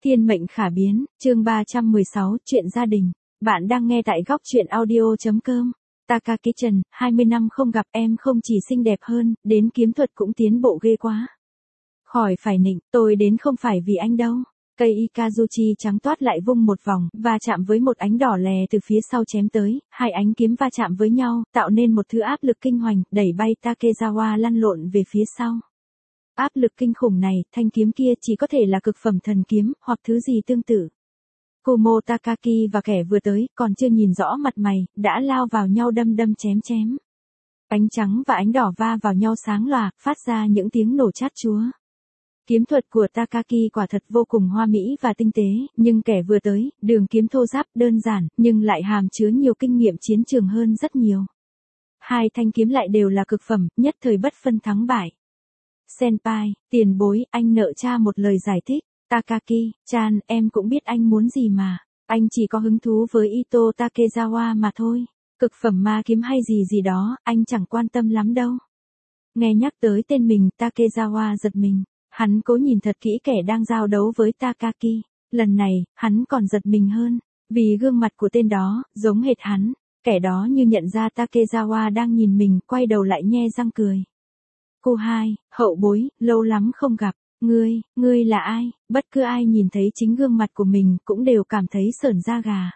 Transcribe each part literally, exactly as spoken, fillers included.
Thiên mệnh khả biến, chương ba trăm mười sáu, chuyện gia đình. Bạn đang nghe tại góc chuyện audio chấm com. Takaki Trần, hai mươi năm không gặp em không chỉ xinh đẹp hơn, đến kiếm thuật cũng tiến bộ ghê quá. Khỏi phải nịnh, tôi đến không phải vì anh đâu. Cây Ikazuchi trắng toát lại vung một vòng, va chạm với một ánh đỏ lè từ phía sau chém tới, hai ánh kiếm va chạm với nhau, tạo nên một thứ áp lực kinh hoàng, đẩy bay Takezawa lăn lộn về phía sau. Áp lực kinh khủng này, thanh kiếm kia chỉ có thể là cực phẩm thần kiếm, hoặc thứ gì tương tự. Kumo Takaki và kẻ vừa tới, còn chưa nhìn rõ mặt mày, đã lao vào nhau đâm đâm chém chém. Ánh trắng và ánh đỏ va vào nhau sáng lòa, phát ra những tiếng nổ chát chúa. Kiếm thuật của Takaki quả thật vô cùng hoa mỹ và tinh tế, nhưng kẻ vừa tới, đường kiếm thô ráp, đơn giản, nhưng lại hàm chứa nhiều kinh nghiệm chiến trường hơn rất nhiều. Hai thanh kiếm lại đều là cực phẩm, nhất thời bất phân thắng bại. Senpai, tiền bối, anh nợ cha một lời giải thích. Takaki-chan, em cũng biết anh muốn gì mà. Anh chỉ có hứng thú với Ito Takezawa mà thôi. Cực phẩm ma kiếm hay gì gì đó, anh chẳng quan tâm lắm đâu. Nghe nhắc tới tên mình, Takezawa giật mình. Hắn cố nhìn thật kỹ kẻ đang giao đấu với Takaki. Lần này, hắn còn giật mình hơn. Vì gương mặt của tên đó, giống hệt hắn. Kẻ đó như nhận ra Takezawa đang nhìn mình, quay đầu lại nhe răng cười. Cô hai, hậu bối, lâu lắm không gặp. Ngươi, ngươi là ai? Bất cứ ai nhìn thấy chính gương mặt của mình cũng đều cảm thấy sởn da gà.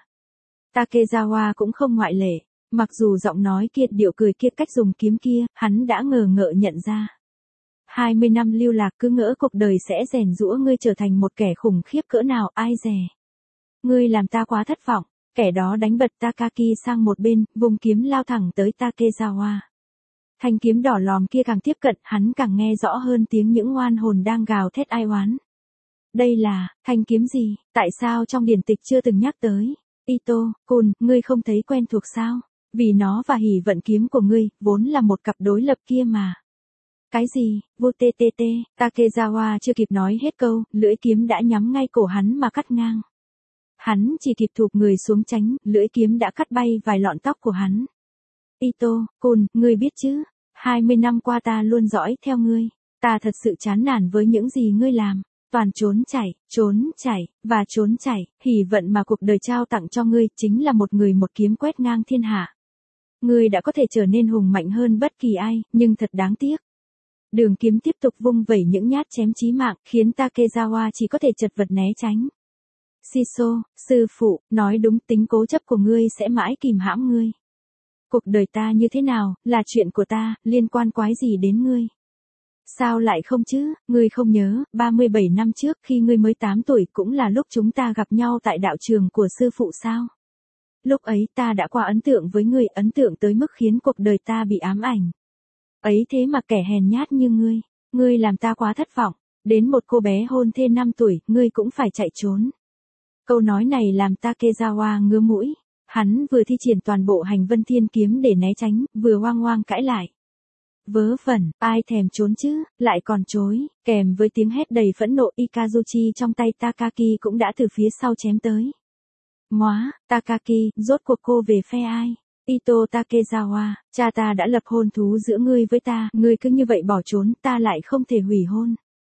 Takezawa cũng không ngoại lệ. Mặc dù giọng nói kia, điệu cười kia, cách dùng kiếm kia, hắn đã ngờ ngợ nhận ra. hai mươi năm lưu lạc cứ ngỡ cuộc đời sẽ rèn giũa ngươi trở thành một kẻ khủng khiếp cỡ nào, ai dè. Ngươi làm ta quá thất vọng. Kẻ đó đánh bật Takaki sang một bên, vùng kiếm lao thẳng tới Takezawa. Thanh kiếm đỏ lòm kia càng tiếp cận, hắn càng nghe rõ hơn tiếng những oan hồn đang gào thét ai oán. Đây là, thanh kiếm gì, tại sao trong điển tịch chưa từng nhắc tới? Ito, Kun, ngươi không thấy quen thuộc sao? Vì nó và hỉ vận kiếm của ngươi, vốn là một cặp đối lập kia mà. Cái gì, vô tê tê tê, Takezawa chưa kịp nói hết câu, lưỡi kiếm đã nhắm ngay cổ hắn mà cắt ngang. Hắn chỉ kịp thụp người xuống tránh, lưỡi kiếm đã cắt bay vài lọn tóc của hắn. Ito, Kun, ngươi biết chứ, hai mươi năm qua ta luôn dõi theo ngươi, ta thật sự chán nản với những gì ngươi làm, toàn trốn chạy, trốn chạy, và trốn chạy, hỉ vận mà cuộc đời trao tặng cho ngươi chính là một người một kiếm quét ngang thiên hạ. Ngươi đã có thể trở nên hùng mạnh hơn bất kỳ ai, nhưng thật đáng tiếc. Đường kiếm tiếp tục vung vẩy những nhát chém chí mạng, khiến Takezawa chỉ có thể chật vật né tránh. Shiso, sư phụ, nói đúng, tính cố chấp của ngươi sẽ mãi kìm hãm ngươi. Cuộc đời ta như thế nào, là chuyện của ta, liên quan quái gì đến ngươi? Sao lại không chứ, ngươi không nhớ, ba mươi bảy năm trước khi ngươi mới tám tuổi cũng là lúc chúng ta gặp nhau tại đạo trường của sư phụ sao? Lúc ấy ta đã qua ấn tượng với ngươi, ấn tượng tới mức khiến cuộc đời ta bị ám ảnh. Ấy thế mà kẻ hèn nhát như ngươi, ngươi làm ta quá thất vọng, đến một cô bé hôn thê năm tuổi, ngươi cũng phải chạy trốn. Câu nói này làm Takezawa ngứa mũi. Hắn vừa thi triển toàn bộ hành vân thiên kiếm để né tránh, vừa oang oang cãi lại. Vớ vẩn, ai thèm trốn chứ, lại còn chối, kèm với tiếng hét đầy phẫn nộ, Ikazuchi trong tay Takaki cũng đã từ phía sau chém tới. Móa, Takaki, rốt cuộc cô về phe ai? Ito Takezawa, cha ta đã lập hôn thú giữa ngươi với ta, ngươi cứ như vậy bỏ trốn, ta lại không thể hủy hôn.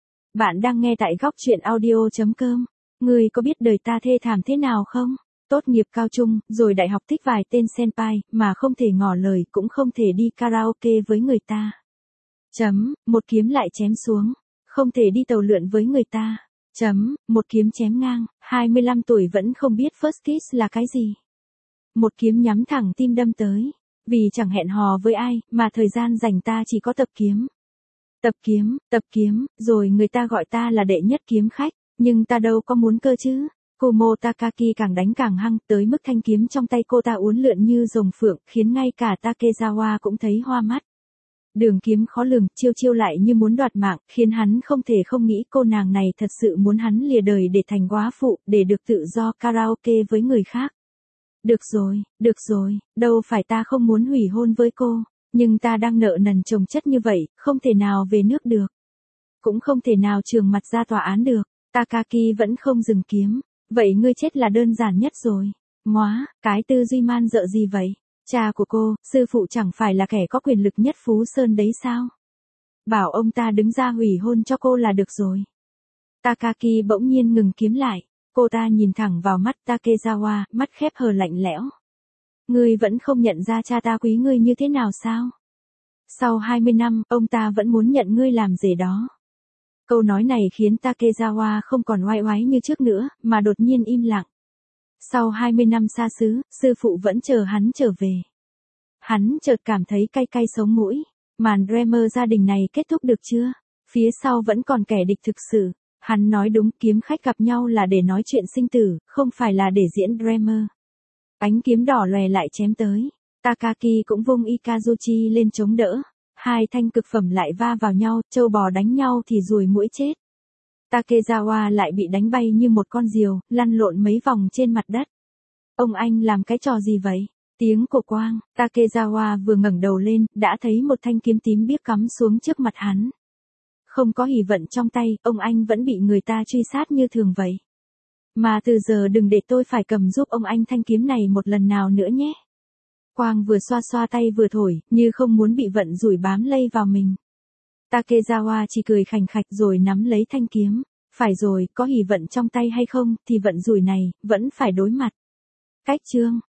Bạn đang nghe tại góc chuyện audio chấm com. Ngươi có biết đời ta thê thảm thế nào không? Tốt nghiệp cao trung, rồi đại học thích vài tên senpai, mà không thể ngỏ lời, cũng không thể đi karaoke với người ta. Chấm, một kiếm lại chém xuống. Không thể đi tàu lượn với người ta. Chấm, một kiếm chém ngang, hai mươi lăm tuổi vẫn không biết first kiss là cái gì. Một kiếm nhắm thẳng tim đâm tới. Vì chẳng hẹn hò với ai, mà thời gian dành ta chỉ có tập kiếm. Tập kiếm, tập kiếm, rồi người ta gọi ta là đệ nhất kiếm khách, nhưng ta đâu có muốn cơ chứ. Kumo Takaki càng đánh càng hăng, tới mức thanh kiếm trong tay cô ta uốn lượn như rồng phượng, khiến ngay cả Takezawa cũng thấy hoa mắt. Đường kiếm khó lường, chiêu chiêu lại như muốn đoạt mạng, khiến hắn không thể không nghĩ cô nàng này thật sự muốn hắn lìa đời để thành góa phụ, để được tự do karaoke với người khác. Được rồi, được rồi, đâu phải ta không muốn hủy hôn với cô, nhưng ta đang nợ nần chồng chất như vậy, không thể nào về nước được. Cũng không thể nào trường mặt ra tòa án được. Takaki vẫn không dừng kiếm. Vậy ngươi chết là đơn giản nhất rồi. Móa, cái tư duy man dợ gì vậy? Cha của cô, sư phụ chẳng phải là kẻ có quyền lực nhất Phú Sơn đấy sao? Bảo ông ta đứng ra hủy hôn cho cô là được rồi. Takaki bỗng nhiên ngừng kiếm lại. Cô ta nhìn thẳng vào mắt Takezawa, mắt khép hờ lạnh lẽo. Ngươi vẫn không nhận ra cha ta quý ngươi như thế nào sao? Sau hai mươi năm, ông ta vẫn muốn nhận ngươi làm rể đó. Câu nói này khiến Takezawa không còn oai oái như trước nữa, mà đột nhiên im lặng. Sau hai mươi năm xa xứ, sư phụ vẫn chờ hắn trở về. Hắn chợt cảm thấy cay cay sống mũi. Màn drama gia đình này kết thúc được chưa? Phía sau vẫn còn kẻ địch thực sự. Hắn nói đúng, kiếm khách gặp nhau là để nói chuyện sinh tử, không phải là để diễn drama. Ánh kiếm đỏ lòe lại chém tới. Takaki cũng vung Ikazuchi lên chống đỡ. Hai thanh cực phẩm lại va vào nhau, trâu bò đánh nhau thì ruồi muỗi chết. Takezawa lại bị đánh bay như một con diều, lăn lộn mấy vòng trên mặt đất. Ông anh làm cái trò gì vậy? Tiếng của quang, Takezawa vừa ngẩng đầu lên, đã thấy một thanh kiếm tím biếc cắm xuống trước mặt hắn. Không có hỷ vận trong tay, ông anh vẫn bị người ta truy sát như thường vậy. Mà từ giờ đừng để tôi phải cầm giúp ông anh thanh kiếm này một lần nào nữa nhé. Quang vừa xoa xoa tay vừa thổi, như không muốn bị vận rủi bám lây vào mình. Takezawa chỉ cười khành khạch rồi nắm lấy thanh kiếm. Phải rồi, có hỷ vận trong tay hay không, thì vận rủi này, vẫn phải đối mặt. Cách chương